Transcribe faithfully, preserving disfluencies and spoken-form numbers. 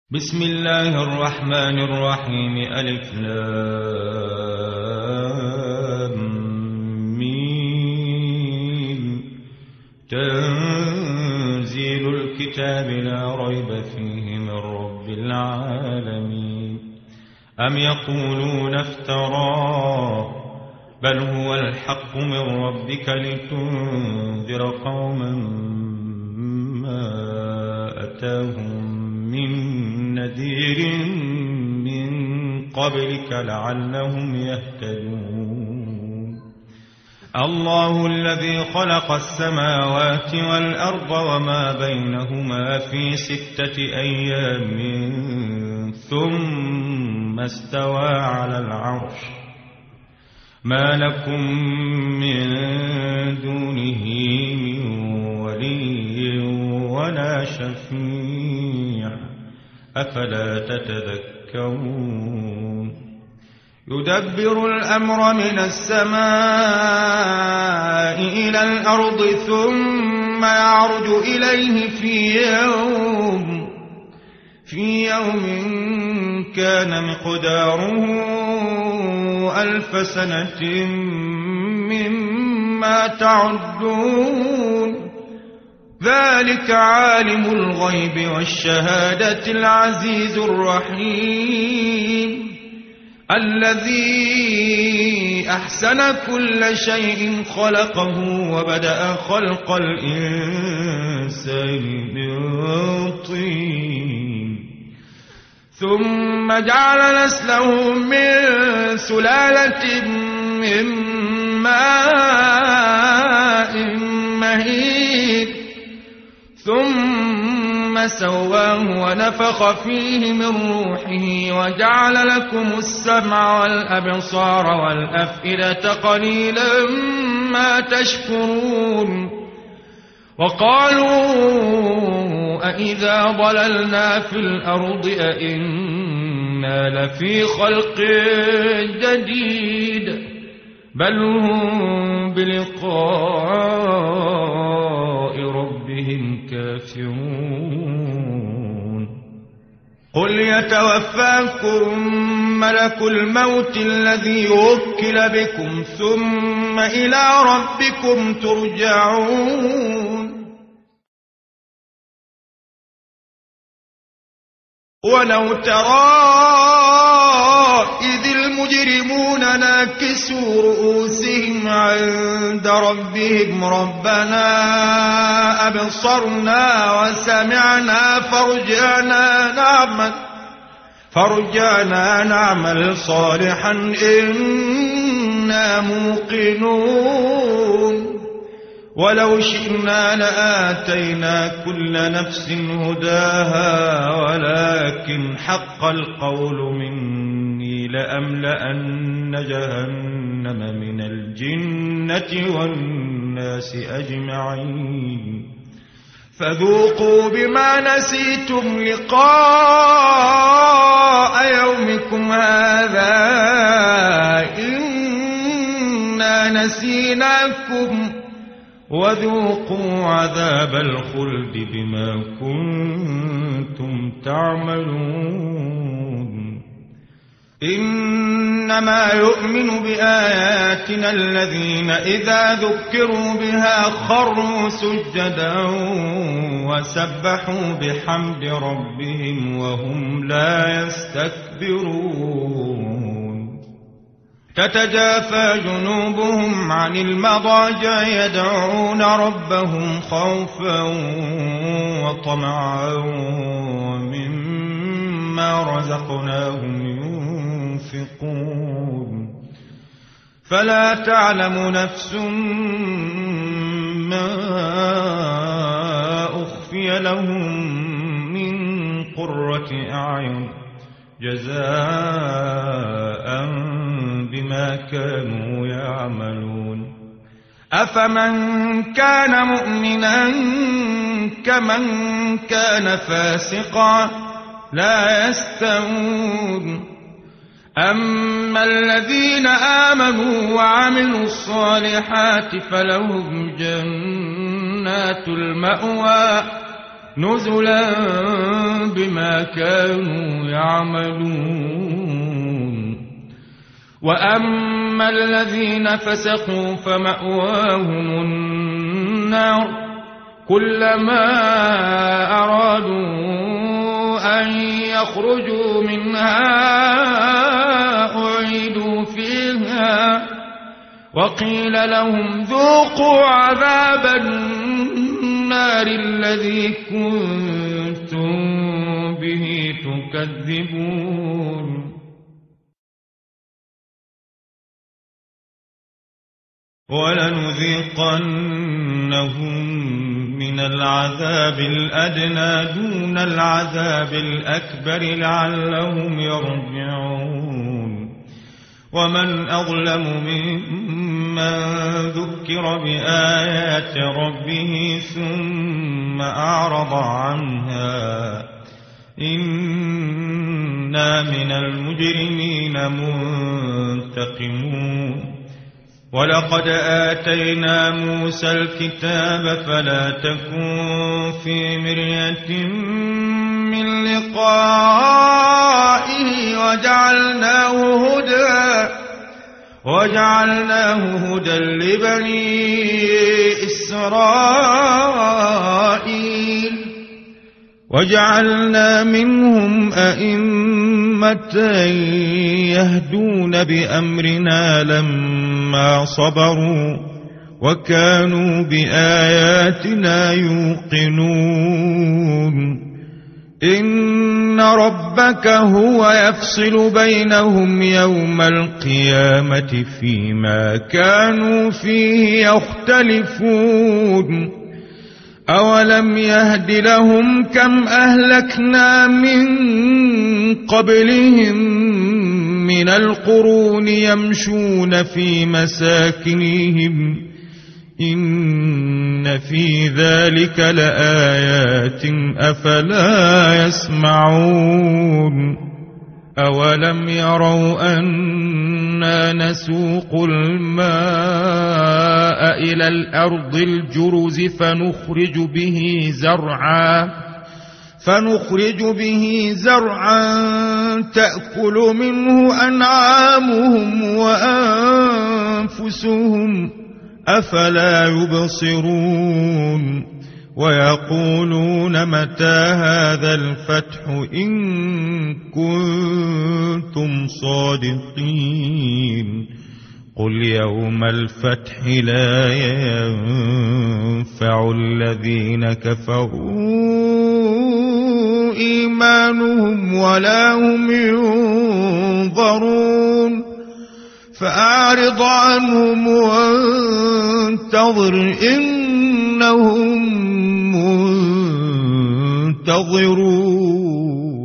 بسم الله الرحمن الرحيم. ألف لام ميم. تنزيل الكتاب لا ريب فيه من رب العالمين. أم يقولون افتراه بل هو الحق من ربك لتنذر قوما ما أتاهم من نذير من قبلك لعلهم يهتدون. الله الذي خلق السماوات والأرض وما بينهما في ستة أيام ثم استوى على العرش. ما لكم من دونه من ولي ولا شفيع أفلا تتذكرون. يدبر الأمر من السماء إلى الأرض ثم يعرج إليه في يوم في يوم كان مقداره ألف سنة مما تعدون. ذلك عالم الغيب والشهادة العزيز الرحيم الذي أحسن كل شيء خلقه وبدأ خلق الإنسان من طين ثم جعل نسله من سلالة من ماء مهين ثم سواه ونفخ فيه من روحه وجعل لكم السمع والأبصار والأفئدة قليلا ما تشكرون. وقالوا أإذا ضللنا في الأرض أإنا لفي خلق جديد بل هم بلقاء ربهم كافرون. قل يتوفاكم ملك الموت الذي وكل بكم ثم إلى ربكم ترجعون. ولو ترى إذ المجرمون ناكسوا رؤوسهم عند ربهم ربنا أبصرنا وسمعنا فارجعنا نعمل فارجعنا نعمل صالحا إنا موقنون. ولو شئنا لآتينا كل نفس هداها ولكن حق القول مني لأملأن جهنم من الجنة والناس أجمعين. فذوقوا بما نسيتم لقاء يومكم هذا إنا نسيناكم وذوقوا عذاب الخلد بما كنتم تعملون. إنما يؤمن بآياتنا الذين إذا ذكروا بها خروا سجدا وسبحوا بحمد ربهم وهم لا يستكبرون. تتجافى جنوبهم عن المضاجع يدعون ربهم خوفا وطمعا ومما رزقناهم ينفقون. فلا تعلم نفس ما أخفي لهم من قرة أعين جزاء بما كانوا يعملون. أفمن كان مؤمنا كمن كان فاسقا لا يستوون. أما الذين آمنوا وعملوا الصالحات فلهم جنات المأوى نزلا بما كانوا يعملون. وأما الذين فسقوا فمأواهم النار كلما أرادوا أن يخرجوا منها أعيدوا فيها وقيل لهم ذوقوا عذاب النار الذي كنتم به تكذبون. ولنذيقنهم من العذاب الأدنى دون العذاب الأكبر لعلهم يرجعون. ومن أظلم ممن ذكر بآيات ربه ثم أعرض عنها إنا من المجرمين منتقمون. ولقد آتينا موسى الكتاب فلا تكن في مرية من لقائه وجعلناه هدى وجعلناه هدى لبني إسرائيل وجعلنا منهم أئمة يهدون بأمرنا لما صبروا وكانوا بآياتنا يوقنون. إن ربك هو يفصل بينهم يوم القيامة فيما كانوا فيه يختلفون. أولم يهد لهم كم أهلكنا من قبلهم من القرون يمشون في مساكنهم إن في ذلك لآيات أفلا يسمعون. أولم يروا أنا نسوق الماء إلى الأرض الجرز فنخرج به زرعا فنخرج به زرعا تأكل منه أنعامهم وأنفسهم أفلا يبصرون. ويقولون متى هذا الفتح إن كنتم صادقين. قل يوم الفتح لا ينفع الذين كفروا إيمانهم ولا هم ينظرون. فأعرض عنهم وانتظر إنهم منتظرون.